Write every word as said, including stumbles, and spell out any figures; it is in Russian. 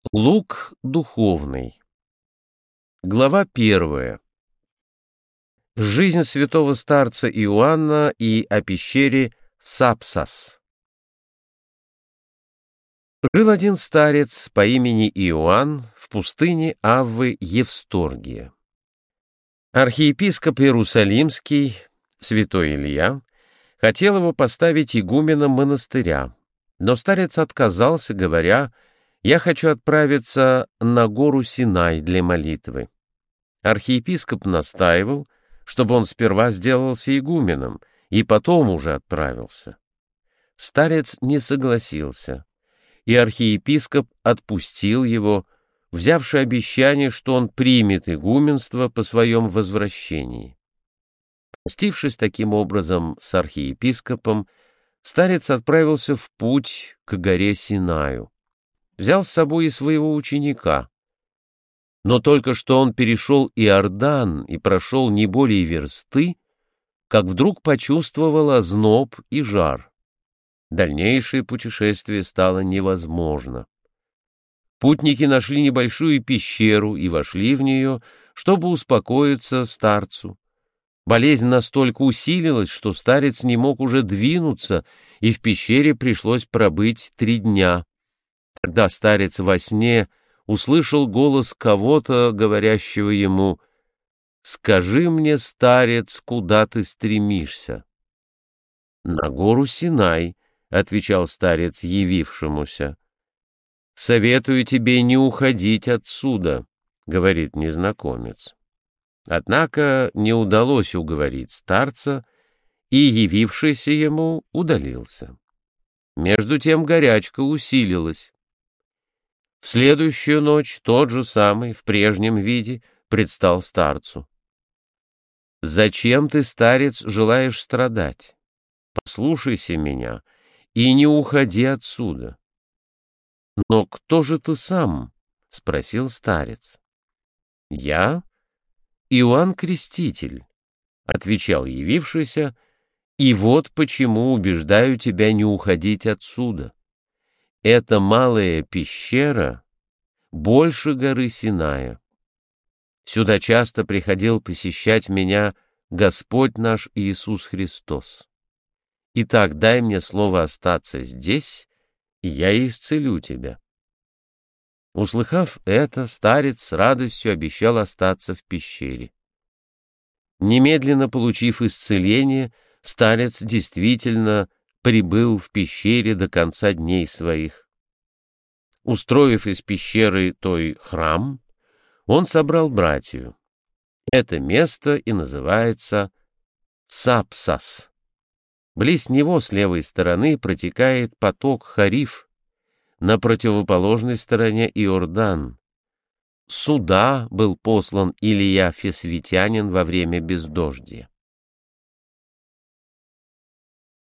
Лук духовный. Глава первая. Жизнь святого старца Иоанна и о пещере Сапсас. Жил один старец по имени Иоанн в пустыне Аввы Евсторгия. Архиепископ Иерусалимский, святой Илья, хотел его поставить игуменом монастыря, но старец отказался, говоря: «Я хочу отправиться на гору Синай для молитвы». Архиепископ настаивал, чтобы он сперва сделался игуменом и потом уже отправился. Старец не согласился, и архиепископ отпустил его, взявши обещание, что он примет игуменство по своем возвращении. Простившись таким образом с архиепископом, старец отправился в путь к горе Синаю. Взял с собой и своего ученика. Но только что он перешел Иордан и прошел не более версты, как вдруг почувствовал озноб и жар. Дальнейшее путешествие стало невозможно. Путники нашли небольшую пещеру и вошли в нее, чтобы успокоиться старцу. Болезнь настолько усилилась, что старец не мог уже двинуться, и в пещере пришлось пробыть три дня. Когда старец во сне услышал голос кого-то, говорящего ему: «Скажи мне, старец, куда ты стремишься?» «На гору Синай», — отвечал старец явившемуся. «Советую тебе не уходить отсюда», — говорит незнакомец. Однако не удалось уговорить старца, и явившийся ему удалился. Между тем горячка усилилась. В следующую ночь тот же самый, в прежнем виде, предстал старцу. «Зачем ты, старец, желаешь страдать? Послушайся меня и не уходи отсюда». «Но кто же ты сам?» — спросил старец. «Я Иоанн Креститель», — отвечал явившийся, — «и вот почему убеждаю тебя не уходить отсюда. Эта малая пещера больше горы Синая. Сюда часто приходил посещать меня Господь наш Иисус Христос. Итак, дай мне слово остаться здесь, и я исцелю тебя». Услыхав это, старец с радостью обещал остаться в пещере. Немедленно получив исцеление, старец действительно прибыл в пещере до конца дней своих. Устроив из пещеры той храм, он собрал братью. Это место и называется Сапсас. Близ него с левой стороны протекает поток Хариф, на противоположной стороне Иордан. Сюда был послан Илия Фесвитянин во время бездождия.